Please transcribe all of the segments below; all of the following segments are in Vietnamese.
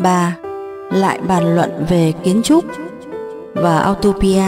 3. Lại bàn luận về kiến trúc và Utopia.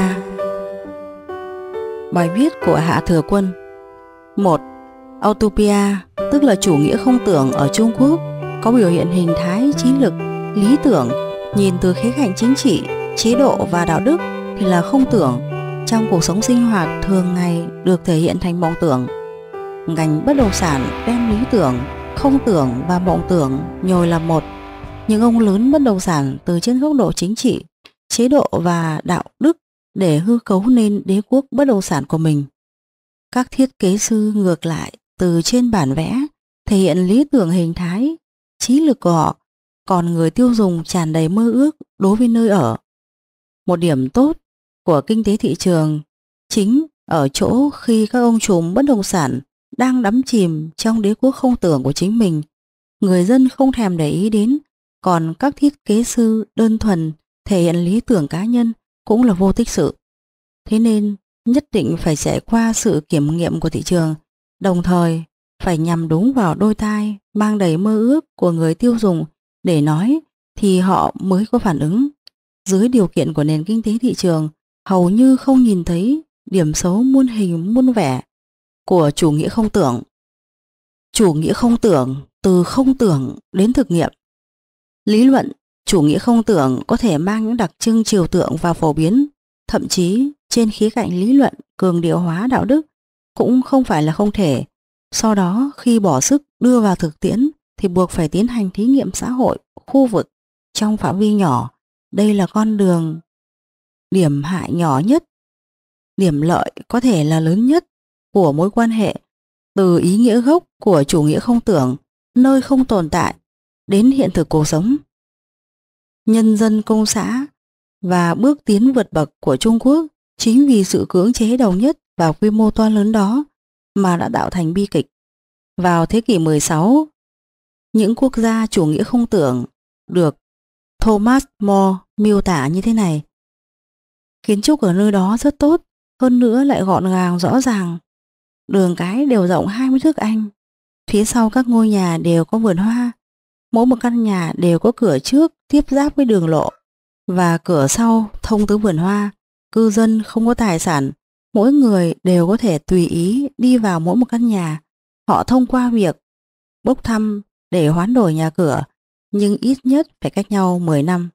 Bài viết của Hạ Thừa Quân. 1. Utopia, tức là chủ nghĩa không tưởng ở Trung Quốc, có biểu hiện hình thái trí lực, lý tưởng. Nhìn từ khía cạnh chính trị, chế độ và đạo đức thì là không tưởng. Trong cuộc sống sinh hoạt thường ngày được thể hiện thành mộng tưởng. Ngành bất động sản đem lý tưởng, không tưởng và mộng tưởng nhồi làm một. Những ông lớn bất động sản từ trên góc độ chính trị, chế độ và đạo đức để hư cấu nên đế quốc bất động sản của mình. Các thiết kế sư ngược lại từ trên bản vẽ thể hiện lý tưởng hình thái, trí lực của họ, còn người tiêu dùng tràn đầy mơ ước đối với nơi ở. Một điểm tốt của kinh tế thị trường chính ở chỗ khi các ông trùm bất động sản đang đắm chìm trong đế quốc không tưởng của chính mình, người dân không thèm để ý đến, còn các thiết kế sư đơn thuần thể hiện lý tưởng cá nhân cũng là vô tích sự. Thế nên nhất định phải trải qua sự kiểm nghiệm của thị trường, đồng thời phải nhằm đúng vào đôi tai mang đầy mơ ước của người tiêu dùng để nói thì họ mới có phản ứng. Dưới điều kiện của nền kinh tế thị trường hầu như không nhìn thấy điểm xấu muôn hình muôn vẻ của chủ nghĩa không tưởng. Chủ nghĩa không tưởng từ không tưởng đến thực nghiệm. Lý luận chủ nghĩa không tưởng có thể mang những đặc trưng trừu tượng và phổ biến, thậm chí trên khía cạnh lý luận cường điệu hóa đạo đức cũng không phải là không thể. Sau đó khi bỏ sức đưa vào thực tiễn thì buộc phải tiến hành thí nghiệm xã hội, khu vực trong phạm vi nhỏ. Đây là con đường điểm hại nhỏ nhất, điểm lợi có thể là lớn nhất của mối quan hệ từ ý nghĩa gốc của chủ nghĩa không tưởng, nơi không tồn tại, đến hiện thực cuộc sống. Nhân dân công xã và bước tiến vượt bậc của Trung Quốc chính vì sự cưỡng chế đồng nhất và quy mô to lớn đó mà đã tạo thành bi kịch. Vào thế kỷ 16, những quốc gia chủ nghĩa không tưởng được Thomas More miêu tả như thế này. Kiến trúc ở nơi đó rất tốt, hơn nữa lại gọn gàng rõ ràng. Đường cái đều rộng 20 thước Anh. Phía sau các ngôi nhà đều có vườn hoa. Mỗi một căn nhà đều có cửa trước tiếp giáp với đường lộ và cửa sau thông tới vườn hoa. Cư dân không có tài sản, mỗi người đều có thể tùy ý đi vào mỗi một căn nhà. Họ thông qua việc bốc thăm để hoán đổi nhà cửa, nhưng ít nhất phải cách nhau 10 năm.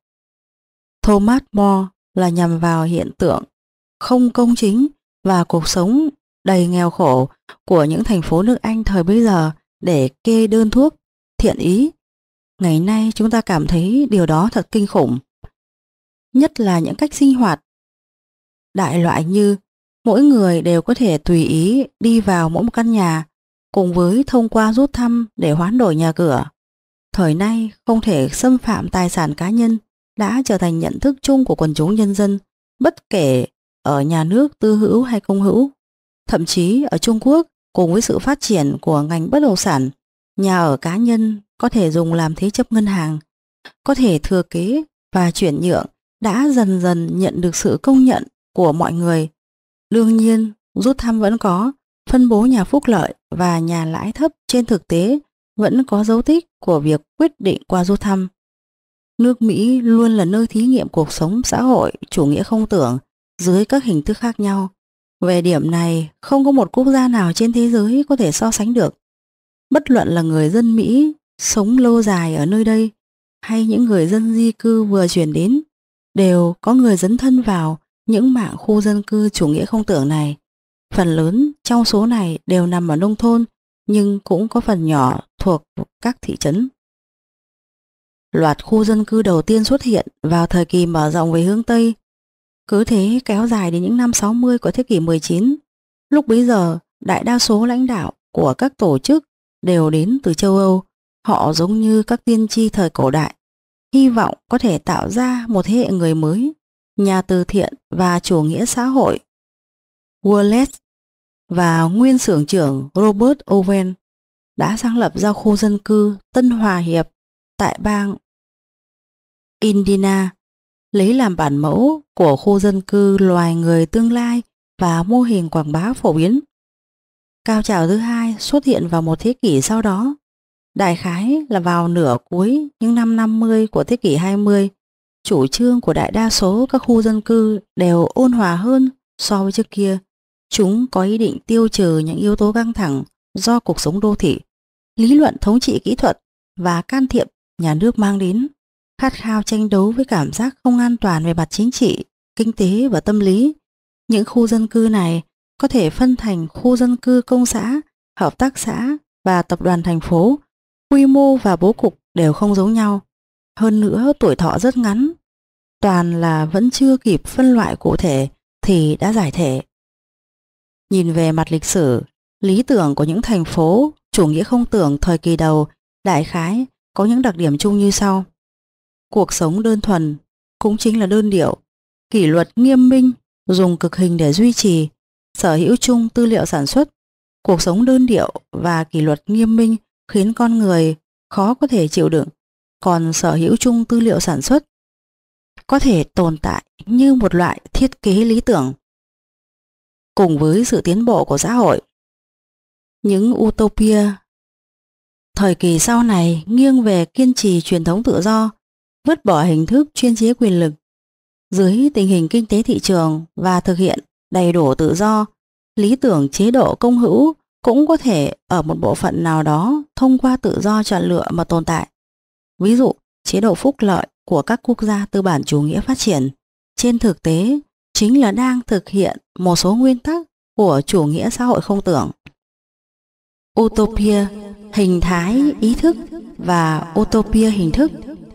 Thomas More là nhằm vào hiện tượng không công chính và cuộc sống đầy nghèo khổ của những thành phố nước Anh thời bấy giờ để kê đơn thuốc thiện ý. Ngày nay chúng ta cảm thấy điều đó thật kinh khủng. Nhất là những cách sinh hoạt đại loại như mỗi người đều có thể tùy ý đi vào mỗi một căn nhà, cùng với thông qua rút thăm để hoán đổi nhà cửa. Thời nay không thể xâm phạm tài sản cá nhân đã trở thành nhận thức chung của quần chúng nhân dân, bất kể ở nhà nước tư hữu hay công hữu. Thậm chí ở Trung Quốc, cùng với sự phát triển của ngành bất động sản, nhà ở cá nhân có thể dùng làm thế chấp ngân hàng, có thể thừa kế và chuyển nhượng đã dần dần nhận được sự công nhận của mọi người. Đương nhiên, rút thăm vẫn có, phân bố nhà phúc lợi và nhà lãi thấp trên thực tế vẫn có dấu tích của việc quyết định qua rút thăm. Nước Mỹ luôn là nơi thí nghiệm cuộc sống xã hội chủ nghĩa không tưởng dưới các hình thức khác nhau. Về điểm này, không có một quốc gia nào trên thế giới có thể so sánh được. Bất luận là người dân Mỹ sống lâu dài ở nơi đây hay những người dân di cư vừa chuyển đến, đều có người dấn thân vào những mảng khu dân cư chủ nghĩa không tưởng này. Phần lớn trong số này đều nằm ở nông thôn, nhưng cũng có phần nhỏ thuộc các thị trấn. Loạt khu dân cư đầu tiên xuất hiện vào thời kỳ mở rộng về hướng Tây, cứ thế kéo dài đến những năm 60 của thế kỷ 19. Lúc bấy giờ, đại đa số lãnh đạo của các tổ chức đều đến từ châu Âu. Họ giống như các tiên tri thời cổ đại, hy vọng có thể tạo ra một thế hệ người mới, nhà từ thiện và chủ nghĩa xã hội. Wallace và nguyên xưởng trưởng Robert Owen đã sáng lập ra khu dân cư Tân Hòa Hiệp tại bang Indiana, lấy làm bản mẫu của khu dân cư loài người tương lai và mô hình quảng bá phổ biến. Cao trào thứ hai xuất hiện vào một thế kỷ sau đó. Đại khái là vào nửa cuối những năm 50 của thế kỷ 20, chủ trương của đại đa số các khu dân cư đều ôn hòa hơn so với trước kia. Chúng có ý định tiêu trừ những yếu tố căng thẳng do cuộc sống đô thị, lý luận thống trị kỹ thuật và can thiệp nhà nước mang đến, khát khao tranh đấu với cảm giác không an toàn về mặt chính trị, kinh tế và tâm lý. Những khu dân cư này có thể phân thành khu dân cư công xã, hợp tác xã và tập đoàn thành phố. Quy mô và bố cục đều không giống nhau. Hơn nữa tuổi thọ rất ngắn. Toàn là vẫn chưa kịp phân loại cụ thể thì đã giải thể. Nhìn về mặt lịch sử, lý tưởng của những thành phố chủ nghĩa không tưởng thời kỳ đầu đại khái có những đặc điểm chung như sau. Cuộc sống đơn thuần, cũng chính là đơn điệu, kỷ luật nghiêm minh, dùng cực hình để duy trì, sở hữu chung tư liệu sản xuất. Cuộc sống đơn điệu và kỷ luật nghiêm minh khiến con người khó có thể chịu đựng, còn sở hữu chung tư liệu sản xuất có thể tồn tại như một loại thiết kế lý tưởng. Cùng với sự tiến bộ của xã hội, những utopia thời kỳ sau này nghiêng về kiên trì truyền thống tự do, vứt bỏ hình thức chuyên chế quyền lực. Dưới tình hình kinh tế thị trường và thực hiện đầy đủ tự do, lý tưởng chế độ công hữu cũng có thể ở một bộ phận nào đó thông qua tự do chọn lựa mà tồn tại. Ví dụ, chế độ phúc lợi của các quốc gia tư bản chủ nghĩa phát triển trên thực tế chính là đang thực hiện một số nguyên tắc của chủ nghĩa xã hội không tưởng. Utopia, hình thái ý thức và utopia hình thức.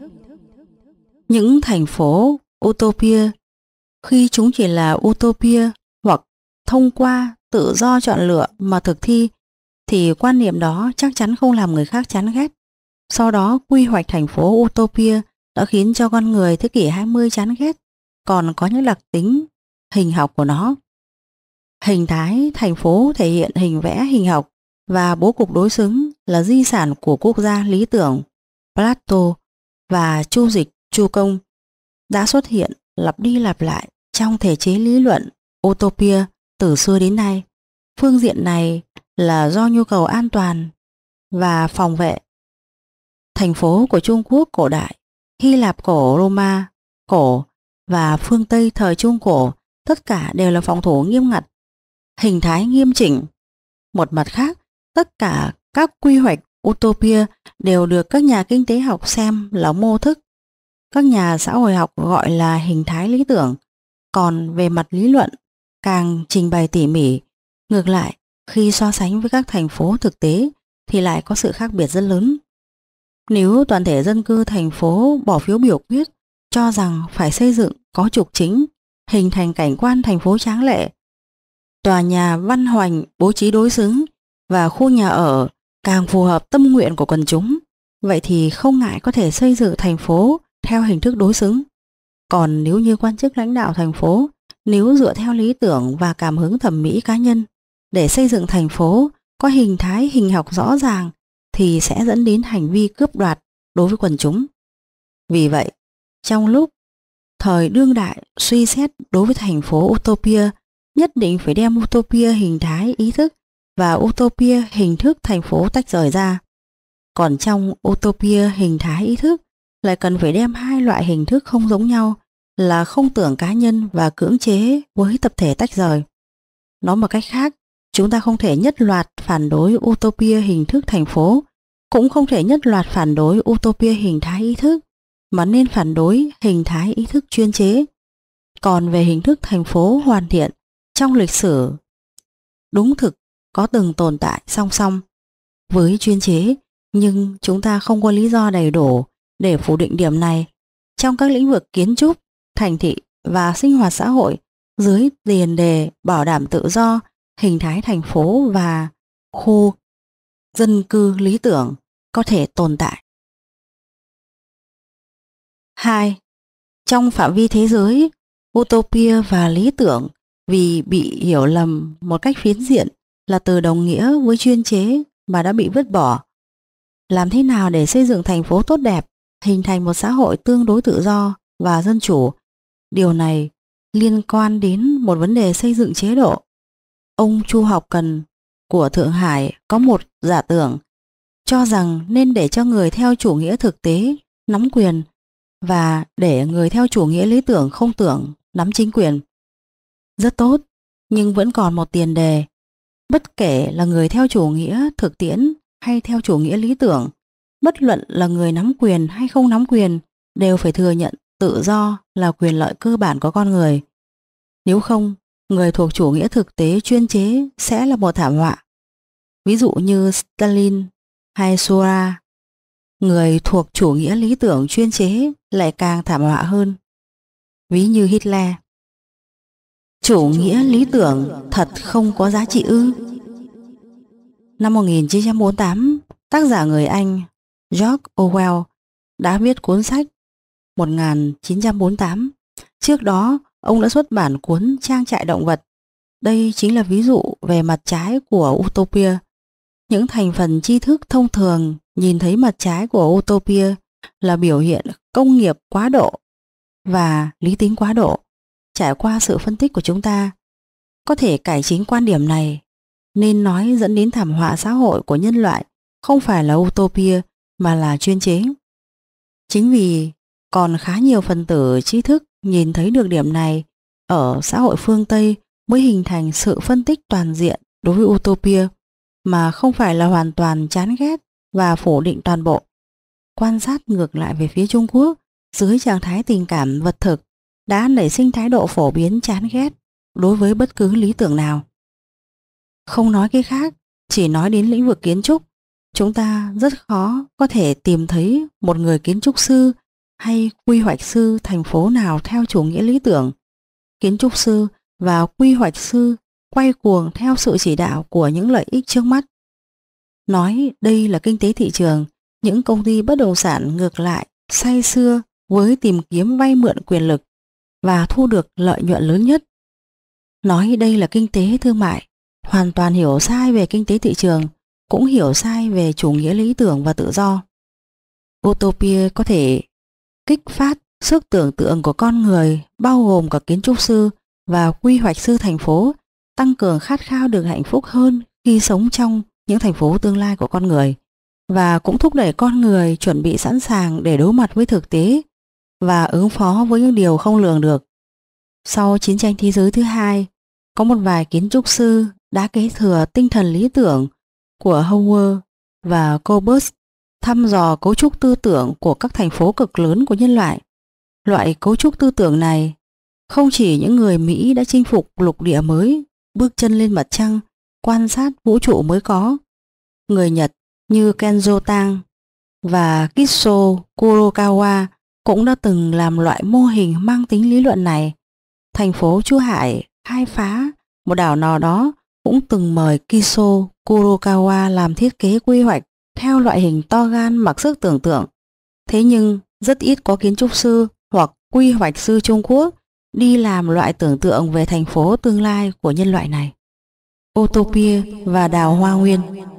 Những thành phố utopia, khi chúng chỉ là utopia hoặc thông qua tự do chọn lựa mà thực thi, thì quan niệm đó chắc chắn không làm người khác chán ghét. Sau đó quy hoạch thành phố utopia đã khiến cho con người thế kỷ 20 chán ghét, còn có những đặc tính hình học của nó. Hình thái thành phố thể hiện hình vẽ hình học và bố cục đối xứng là di sản của quốc gia lý tưởng Plato và Chu Dịch Chu Công, đã xuất hiện lặp đi lặp lại trong thể chế lý luận utopia từ xưa đến nay. Phương diện này là do nhu cầu an toàn và phòng vệ. Thành phố của Trung Quốc cổ đại, Hy Lạp cổ, Roma cổ và phương Tây thời Trung cổ tất cả đều là phòng thủ nghiêm ngặt, hình thái nghiêm chỉnh. Một mặt khác, tất cả các quy hoạch utopia đều được các nhà kinh tế học xem là mô thức, các nhà xã hội học gọi là hình thái lý tưởng. Còn về mặt lý luận, càng trình bày tỉ mỉ. Ngược lại, khi so sánh với các thành phố thực tế thì lại có sự khác biệt rất lớn. Nếu toàn thể dân cư thành phố bỏ phiếu biểu quyết cho rằng phải xây dựng có trục chính, hình thành cảnh quan thành phố tráng lệ, tòa nhà văn hoành bố trí đối xứng và khu nhà ở càng phù hợp tâm nguyện của quần chúng, vậy thì không ngại có thể xây dựng thành phố theo hình thức đối xứng. Còn nếu như quan chức lãnh đạo thành phố, nếu dựa theo lý tưởng và cảm hứng thẩm mỹ cá nhân để xây dựng thành phố có hình thái hình học rõ ràng thì sẽ dẫn đến hành vi cướp đoạt đối với quần chúng. Vì vậy, trong lúc thời đương đại suy xét đối với thành phố utopia, nhất định phải đem utopia hình thái ý thức và utopia hình thức thành phố tách rời ra. Còn trong utopia hình thái ý thức lại cần phải đem hai loại hình thức không giống nhau là không tưởng cá nhân và cưỡng chế với tập thể tách rời. Nói một cách khác, chúng ta không thể nhất loạt phản đối utopia hình thức thành phố, cũng không thể nhất loạt phản đối utopia hình thái ý thức, mà nên phản đối hình thái ý thức chuyên chế. Còn về hình thức thành phố hoàn thiện, trong lịch sử đúng thực có từng tồn tại song song với chuyên chế, nhưng chúng ta không có lý do đầy đủ để phủ định điểm này. Trong các lĩnh vực kiến trúc, thành thị và sinh hoạt xã hội, dưới tiền đề bảo đảm tự do, hình thái thành phố và khu dân cư lý tưởng có thể tồn tại. 2. Trong phạm vi thế giới, utopia và lý tưởng vì bị hiểu lầm một cách phiến diện là từ đồng nghĩa với chuyên chế mà đã bị vứt bỏ. Làm thế nào để xây dựng thành phố tốt đẹp, hình thành một xã hội tương đối tự do và dân chủ? Điều này liên quan đến một vấn đề xây dựng chế độ. Ông Chu Học Cần của Thượng Hải có một giả tưởng cho rằng nên để cho người theo chủ nghĩa thực tế nắm quyền và để người theo chủ nghĩa lý tưởng không tưởng nắm chính quyền. Rất tốt, nhưng vẫn còn một tiền đề. Bất kể là người theo chủ nghĩa thực tiễn hay theo chủ nghĩa lý tưởng, bất luận là người nắm quyền hay không nắm quyền, đều phải thừa nhận tự do là quyền lợi cơ bản của con người. Nếu không, người thuộc chủ nghĩa thực tế chuyên chế sẽ là một thảm họa. Ví dụ như Stalin hay Sura. Người thuộc chủ nghĩa lý tưởng chuyên chế lại càng thảm họa hơn. Ví như Hitler. Chủ nghĩa lý tưởng thật không có giá trị ư? Năm 1948, tác giả người Anh George Orwell đã viết cuốn sách 1948. Trước đó, ông đã xuất bản cuốn Trang trại động vật. Đây chính là ví dụ về mặt trái của Utopia. Những thành phần tri thức thông thường nhìn thấy mặt trái của Utopia là biểu hiện công nghiệp quá độ và lý tính quá độ. Trải qua sự phân tích của chúng ta, có thể cải chính quan điểm này, nên nói dẫn đến thảm họa xã hội của nhân loại không phải là Utopia mà là chuyên chế. Chính vì còn khá nhiều phần tử trí thức nhìn thấy được điểm này ở xã hội phương Tây mới hình thành sự phân tích toàn diện đối với Utopia, mà không phải là hoàn toàn chán ghét và phủ định toàn bộ. Quan sát ngược lại về phía Trung Quốc, dưới trạng thái tình cảm vật thực, đã nảy sinh thái độ phổ biến chán ghét đối với bất cứ lý tưởng nào. Không nói cái khác, chỉ nói đến lĩnh vực kiến trúc, chúng ta rất khó có thể tìm thấy một người kiến trúc sư hay quy hoạch sư thành phố nào theo chủ nghĩa lý tưởng. Kiến trúc sư và quy hoạch sư quay cuồng theo sự chỉ đạo của những lợi ích trước mắt. Nói đây là kinh tế thị trường, những công ty bất động sản ngược lại say sưa với tìm kiếm vay mượn quyền lực và thu được lợi nhuận lớn nhất. Nói đây là kinh tế thương mại, hoàn toàn hiểu sai về kinh tế thị trường, cũng hiểu sai về chủ nghĩa lý tưởng và tự do. Utopia có thể kích phát sức tưởng tượng của con người, bao gồm cả kiến trúc sư và quy hoạch sư thành phố, tăng cường khát khao được hạnh phúc hơn khi sống trong những thành phố tương lai của con người, và cũng thúc đẩy con người chuẩn bị sẵn sàng để đối mặt với thực tế và ứng phó với những điều không lường được. Sau chiến tranh thế giới thứ hai, có một vài kiến trúc sư đã kế thừa tinh thần lý tưởng của Howard và Corbus, thăm dò cấu trúc tư tưởng của các thành phố cực lớn của nhân loại. Loại cấu trúc tư tưởng này, không chỉ những người Mỹ đã chinh phục lục địa mới, bước chân lên mặt trăng, quan sát vũ trụ mới có. Người Nhật như Kenzo Tang và Kitso Kurokawa cũng đã từng làm loại mô hình mang tính lý luận này. Thành phố Chu Hải khai phá một đảo nào đó cũng từng mời Kitso Kurokawa làm thiết kế quy hoạch theo loại hình to gan mặc sức tưởng tượng. Thế nhưng rất ít có kiến trúc sư hoặc quy hoạch sư Trung Quốc đi làm loại tưởng tượng về thành phố tương lai của nhân loại này. Utopia và đào hoa nguyên.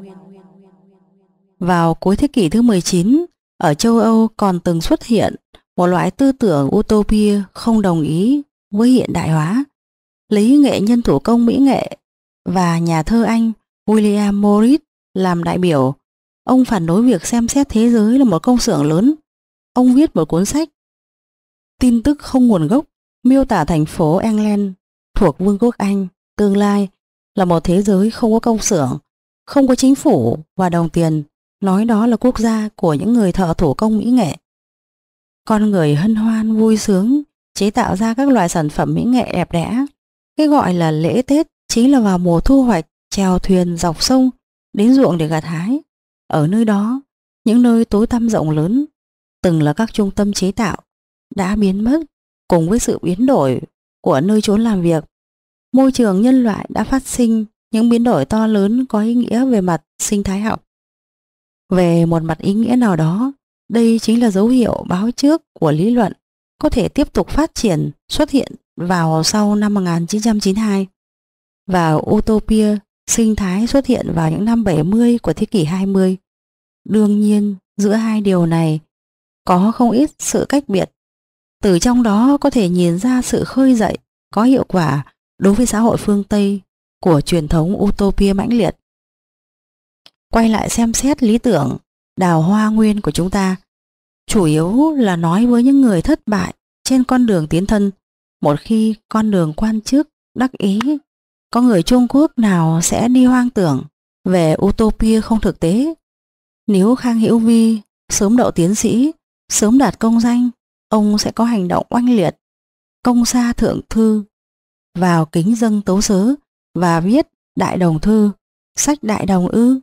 Vào cuối thế kỷ thứ 19, ở châu Âu còn từng xuất hiện một loại tư tưởng Utopia không đồng ý với hiện đại hóa. Lấy nghệ nhân thủ công mỹ nghệ và nhà thơ Anh William Morris làm đại biểu, ông phản đối việc xem xét thế giới là một công xưởng lớn. Ông viết một cuốn sách Tin tức không nguồn gốc, miêu tả thành phố England thuộc Vương quốc Anh tương lai là một thế giới không có công xưởng, không có chính phủ và đồng tiền, nói đó là quốc gia của những người thợ thủ công mỹ nghệ. Con người hân hoan vui sướng chế tạo ra các loại sản phẩm mỹ nghệ đẹp đẽ. Cái gọi là lễ Tết chính là vào mùa thu hoạch, chèo thuyền dọc sông đến ruộng để gặt hái. Ở nơi đó, những nơi tối tăm rộng lớn từng là các trung tâm chế tạo đã biến mất cùng với sự biến đổi của nơi chốn làm việc. Môi trường nhân loại đã phát sinh những biến đổi to lớn có ý nghĩa về mặt sinh thái học. Về một mặt ý nghĩa nào đó, đây chính là dấu hiệu báo trước của lý luận có thể tiếp tục phát triển xuất hiện vào sau năm 1992 và Utopia sinh thái xuất hiện vào những năm 70 của thế kỷ 20. Đương nhiên, giữa hai điều này có không ít sự cách biệt. Từ trong đó có thể nhìn ra sự khơi dậy có hiệu quả đối với xã hội phương Tây của truyền thống Utopia mãnh liệt. quay lại xem xét lý tưởng đào hoa nguyên của chúng ta, chủ yếu là nói với những người thất bại trên con đường tiến thân. Một khi con đường quan chức đắc ý, có người Trung Quốc nào sẽ đi hoang tưởng về utopia không thực tế? Nếu Khang Hữu Vi sớm đậu tiến sĩ, sớm đạt công danh, ông sẽ có hành động oanh liệt, công sa thượng thư, vào kính dâng tấu sớ và viết đại đồng thư, sách đại đồng ư?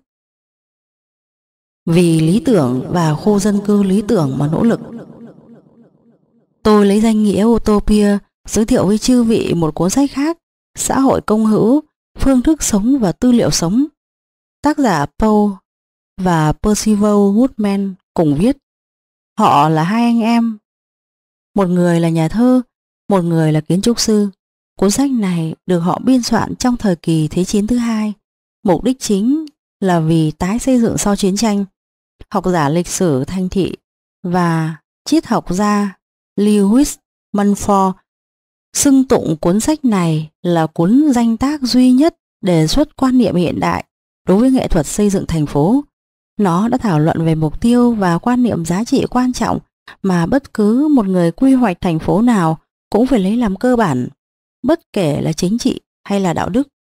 Vì lý tưởng và khu dân cư lý tưởng mà nỗ lực. Tôi lấy danh nghĩa Utopia giới thiệu với chư vị một cuốn sách khác, Xã hội công hữu, phương thức sống và tư liệu sống. Tác giả Paul và Percival Woodman cùng viết. Họ là hai anh em, một người là nhà thơ, một người là kiến trúc sư. Cuốn sách này được họ biên soạn trong thời kỳ Thế chiến thứ hai. Mục đích chính là vì tái xây dựng sau chiến tranh. Học giả lịch sử thành thị và triết học gia Lewis Mumford xưng tụng cuốn sách này là cuốn danh tác duy nhất đề xuất quan niệm hiện đại đối với nghệ thuật xây dựng thành phố. Nó đã thảo luận về mục tiêu và quan niệm giá trị quan trọng mà bất cứ một người quy hoạch thành phố nào cũng phải lấy làm cơ bản, bất kể là chính trị hay là đạo đức.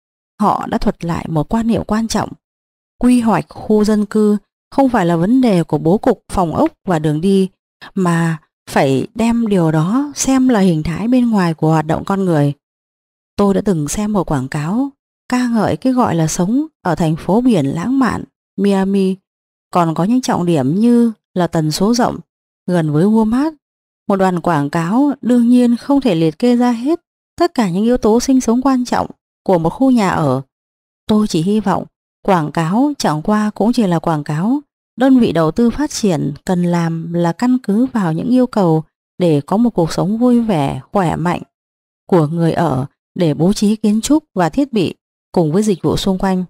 Họ đã thuật lại một quan niệm quan trọng. Quy hoạch khu dân cư không phải là vấn đề của bố cục phòng ốc và đường đi, mà phải đem điều đó xem là hình thái bên ngoài của hoạt động con người. Tôi đã từng xem một quảng cáo ca ngợi cái gọi là sống ở thành phố biển lãng mạn Miami, còn có những trọng điểm như là tần số rộng, gần với Walmart. Một đoạn quảng cáo đương nhiên không thể liệt kê ra hết tất cả những yếu tố sinh sống quan trọng của một khu nhà ở. Tôi chỉ hy vọng quảng cáo chẳng qua cũng chỉ là quảng cáo. Đơn vị đầu tư phát triển cần làm là căn cứ vào những yêu cầu để có một cuộc sống vui vẻ, khỏe mạnh của người ở, để bố trí kiến trúc và thiết bị cùng với dịch vụ xung quanh.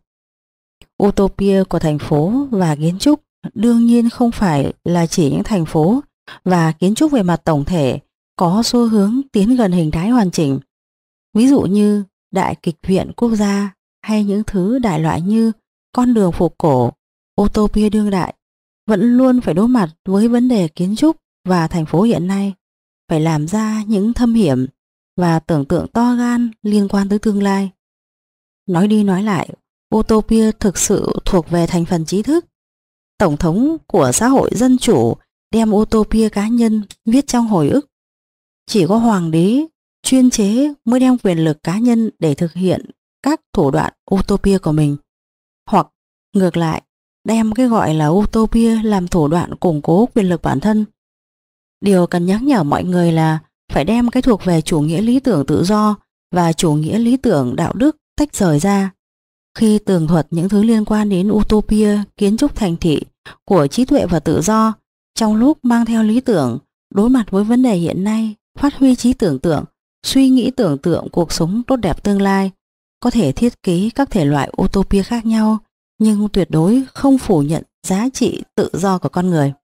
Utopia của thành phố và kiến trúc đương nhiên không phải là chỉ những thành phố và kiến trúc về mặt tổng thể có xu hướng tiến gần hình thái hoàn chỉnh. Ví dụ như Đại kịch viện quốc gia hay những thứ đại loại như con đường phục cổ. Utopia đương đại vẫn luôn phải đối mặt với vấn đề kiến trúc và thành phố hiện nay, phải làm ra những thâm hiểm và tưởng tượng to gan liên quan tới tương lai. Nói đi nói lại, Utopia thực sự thuộc về thành phần trí thức. Tổng thống của xã hội dân chủ đem Utopia cá nhân viết trong hồi ức. Chỉ có hoàng đế chuyên chế mới đem quyền lực cá nhân để thực hiện các thủ đoạn Utopia của mình, hoặc ngược lại đem cái gọi là Utopia làm thủ đoạn củng cố quyền lực bản thân. Điều cần nhắc nhở mọi người là phải đem cái thuộc về chủ nghĩa lý tưởng tự do và chủ nghĩa lý tưởng đạo đức tách rời ra. Khi tường thuật những thứ liên quan đến Utopia, kiến trúc thành thị của trí tuệ và tự do, trong lúc mang theo lý tưởng, đối mặt với vấn đề hiện nay, phát huy trí tưởng tượng, suy nghĩ tưởng tượng cuộc sống tốt đẹp tương lai, có thể thiết kế các thể loại Utopia khác nhau, nhưng tuyệt đối không phủ nhận giá trị tự do của con người.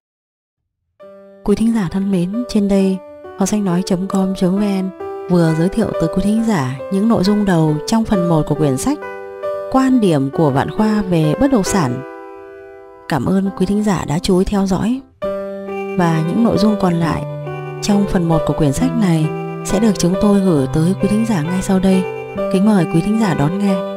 Quý thính giả thân mến, trên đây hocsachnói.com.vn vừa giới thiệu tới quý thính giả những nội dung đầu trong phần 1 của quyển sách Quan điểm của Vạn Khoa về bất động sản. Cảm ơn quý thính giả đã chú ý theo dõi. Và những nội dung còn lại trong phần 1 của quyển sách này sẽ được chúng tôi gửi tới quý thính giả ngay sau đây. Kính mời quý thính giả đón nghe.